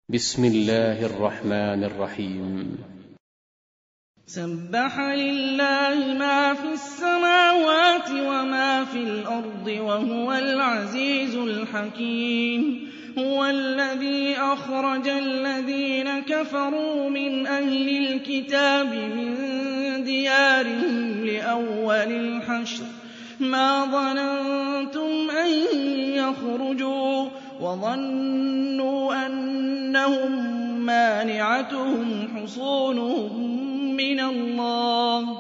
بسم الله الرحمن الرحيم. سبح لله ما في السماوات وما في الأرض وهو العزيز الحكيم. هو الذي أخرج الذين كفروا من أهل الكتاب من ديارهم لأول الحشر ما ظننتم أن يخرجوا وظنوا أنهم مانعتهم حصونهم من الله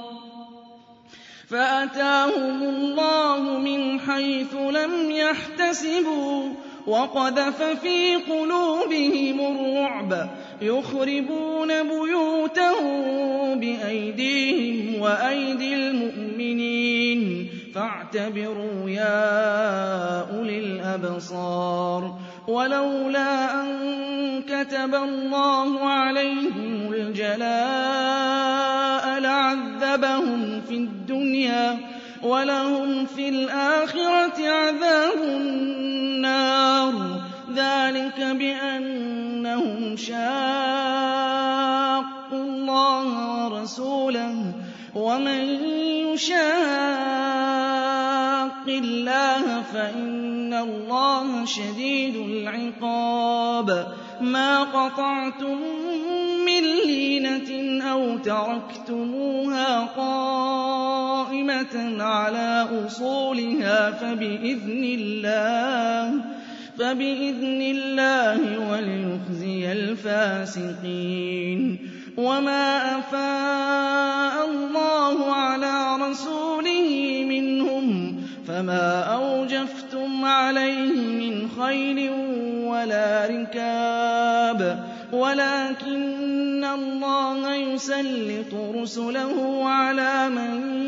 فأتاهم الله من حيث لم يحتسبوا وقذف في قلوبهم الرعب يخربون بيوتهم بأيديهم وأيدي المؤمنين فاعتبروا يا أولي الأبصار. ولولا أن كتب الله عليهم الجلاء لعذبهم في الدنيا ولهم في الآخرة عذاب النار ذلك بأنهم شاقوا الله ورسوله ومن يشاق الله فإن الله شديد العقاب. ما قطعتم من لينة أو تركتموها قائمة على أصولها فبإذن الله وليخزي الفاسقين. وما أفاء الله على رسوله منهم فما أوجفتم عليه من خيل ولا ركاب ولكن الله يسلط رسله على من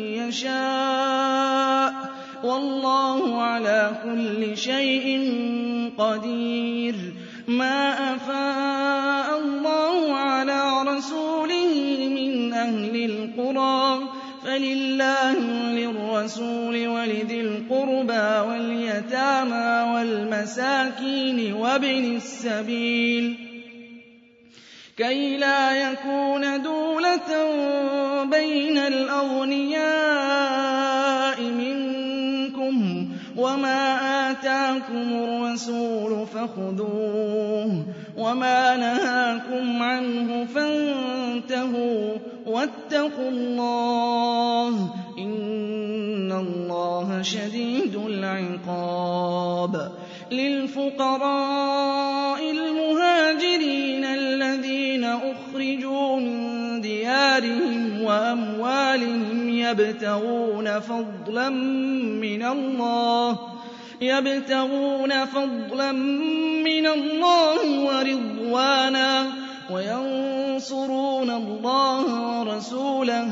يشاء والله على كل شيء قدير. ما أفاء الله على رسوله من أهل القرى فلله وللرسول ولذي القربى واليتامى والمساكين وابن السبيل كي لا يكون دولة بين الأغنياء منكم وما آتاكم الرسول فخذوه وما نهاكم عنه فانتهوا واتقوا الله إن الله شديد العقاب. للفقراء المهاجرين الذين أخرجوا من ديارهم وأموالهم يبتغون فضلا من الله ورضوانا وينصرون الله ورسوله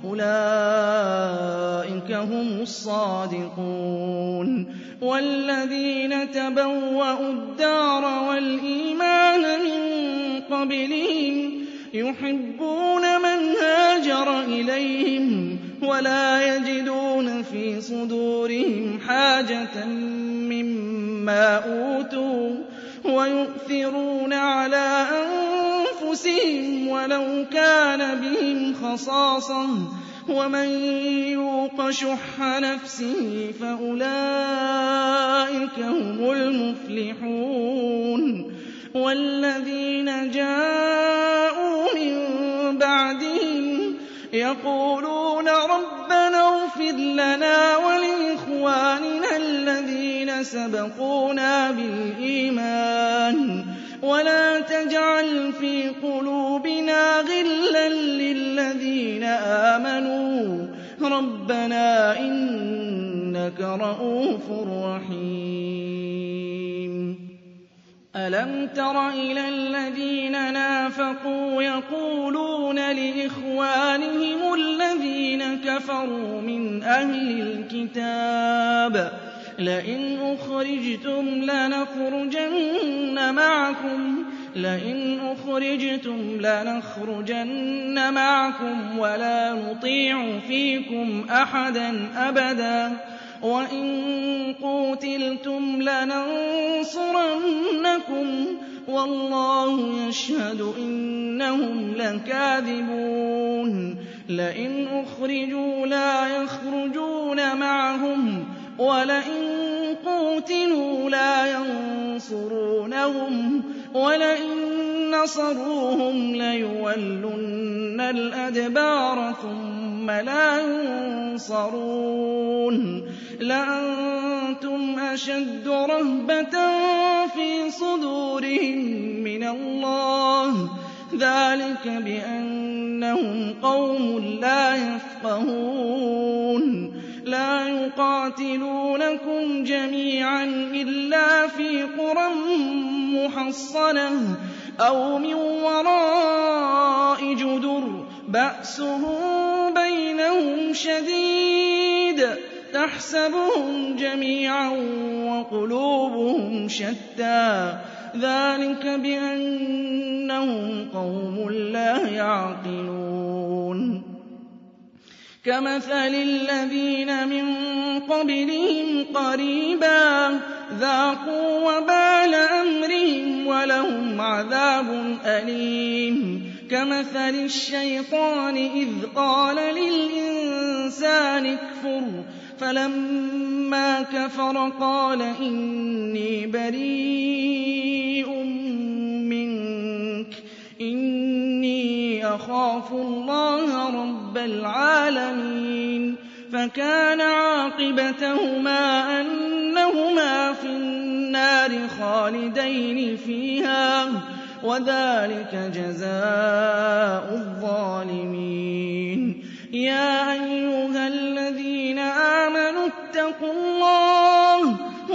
أولئك هم الصادقون. والذين تبوأوا الدار والإيمان من قبلهم يحبون من هاجر إليهم ولا يجدون في صدورهم حاجة مما أوتوا ويؤثرون على أنفسهم ولو كان بهم خصاصة ومن يوق شح نفسه فأولئك هم المفلحون. والذين جاءوا من بعدهم يقولون ربنا اغفر لنا ولإخواننا الذين سبقونا بالإيمان ولا تجعل في قلوبنا غلا للذين آمنوا ربنا إنك رءوف رحيم. ألم تر إلى الذين نافقوا يقولون لإخوانهم الذين كفروا من أهل الكتاب لئن أخرجتم لنخرجن معكم ولا نطيع فيكم أحدا أبدا وإن قوتلتم لننصرنكم وَاللَّهُ يَشْهَدُ إِنَّهُمْ لَكَاذِبُونَ لَئِنْ أُخْرِجُوا لَا يَخْرُجُونَ مَعَهُمْ وَلَئِن قُوتِلُوا لَا يَنصُرُونَهُمْ وَلَئِن نَّصَرُوهُمْ لَيُوَلُّنَّ الْأَدْبَارَ ثُمَّ لَا يُنصَرُونَ لَأَنتُمْ أَشَدُّ رَهْبَةً فِي صُدُورِهِم مِّنَ اللَّهِ ۚ ذَٰلِكَ بِأَنَّهُمْ قَوْمٌ لَّا يَفْقَهُونَ لَا يُقَاتِلُونَكُمْ جَمِيعًا إِلَّا فِي قُرًى مُّحَصَّنَةٍ أَوْ مِن وَرَاءِ جُدُرٍ بَأْسُهُم بَيْنَهُمْ شَدِيدٌ تَحْسَبُهُمْ جَمِيعًا وَقُلُوبُهُمْ شَتَّىٰ ذَٰلِكَ بِأَنَّهُمْ قَوْمٌ لَّا يَعْقِلُونَ كَمَثَلِ الَّذِينَ مِن قَبْلِهِمْ قَرِيبًا ذَاقُوا وَبَالَ أَمْرِهِمْ وَلَهُمْ عَذَابٌ أَلِيمٌ كَمَثَلِ الشَّيْطَانِ إِذْ قَالَ لِلْإِنسَانِ اكْفُرْ فَلَمَّا كَفَرَ قَالَ إِنِّي بَرِيءٌ مِّنكَ إِنِّي أَخَافُ اللَّهَ رَبَّ الْعَالَمِينَ فَكَانَ عَاقِبَتَهُمَا أَنَّهُمَا فِي النَّارِ خَالِدَيْنِ فِيهَا ۚ وَذَٰلِكَ جَزَاءُ الظَّالِمِينَ يَا أَيُّهَا الَّذِينَ آمَنُوا اتَّقُوا اللَّهَ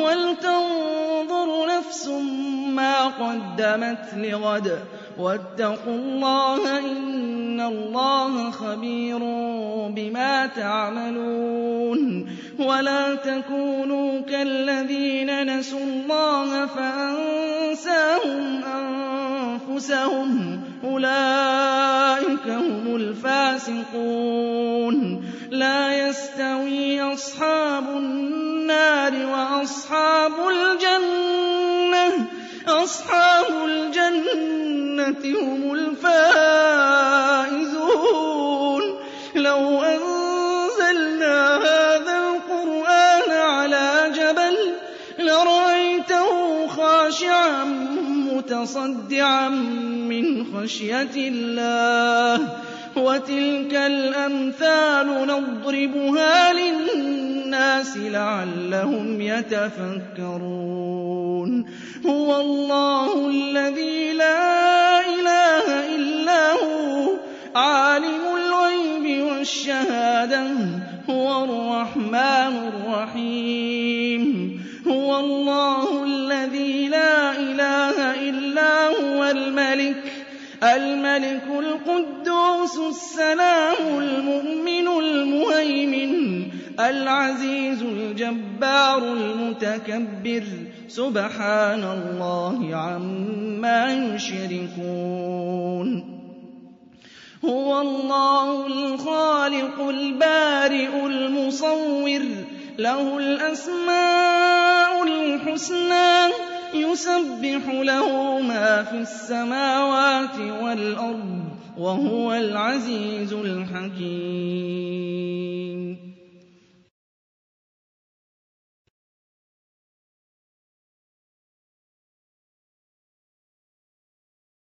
وَلْتَنظُرْ نَفْسٌ مَّا قَدَّمَتْ لِغَدٍ ۖ وَاتَّقُوا اللَّهَ ۖ إِنَّ اللَّهَ خَبِيرٌ بِمَا تَعْمَلُونَ وَلَا تَكُونُوا كَالَّذِينَ نَسُوا اللَّهَ فَأَنسَاهُمْ أَنفُسَهُمْ ۚ أُولَٰئِكَ هُمُ الْفَاسِقُونَ لَا يَسْتَوِي أَصْحَابُ النَّارِ وَأَصْحَابُ الْجَنَّةِ أَصْحَابُ الْجَنَّةِ هُمُ الْفَائِزُونَ لَوْ أَنزَلْنَا هَٰذَا الْقُرْآنَ عَلَىٰ جَبَلٍ لَّرَأَيْتَهُ خَاشِعًا مُّتَصَدِّعًا مِّنْ خَشْيَةِ اللَّهِ ۚ وَتِلْكَ الْأَمْثَالُ نَضْرِبُهَا لِلنَّاسِ لَعَلَّهُمْ يَتَفَكَّرُونَ هُوَ اللَّهُ الَّذِي لَا إِلَٰهَ إِلَّا هُوَ عَالِمُ الْغَيْبِ وَالشَّهَادَةِ هُوَ الرَّحْمَٰنُ الرَّحِيمُ هُوَ اللَّهُ الَّذِي لَا إِلَٰهَ إِلَّا هُوَ الْمَلِكُ الْقُدُّوسُ السَّلَامُ الْمُؤْمِنُ الْمُهَيْمِنُ الْعَزِيزُ الْجَبَّارُ الْمُتَكَبِّرُ سُبْحَانَ اللَّهِ عَمَّا يُشْرِكُونَ هُوَ اللَّهُ الْخَالِقُ الْبَارِئُ الْمُصَوِّرُ لَهُ الْأَسْمَاءُ الْحُسْنَىٰ يُسَبِّحُ لَهُ مَا فِي السَّمَاوَاتِ وَالْأَرْضِ ۖ وَهُوَ الْعَزِيزُ الْحَكِيمُ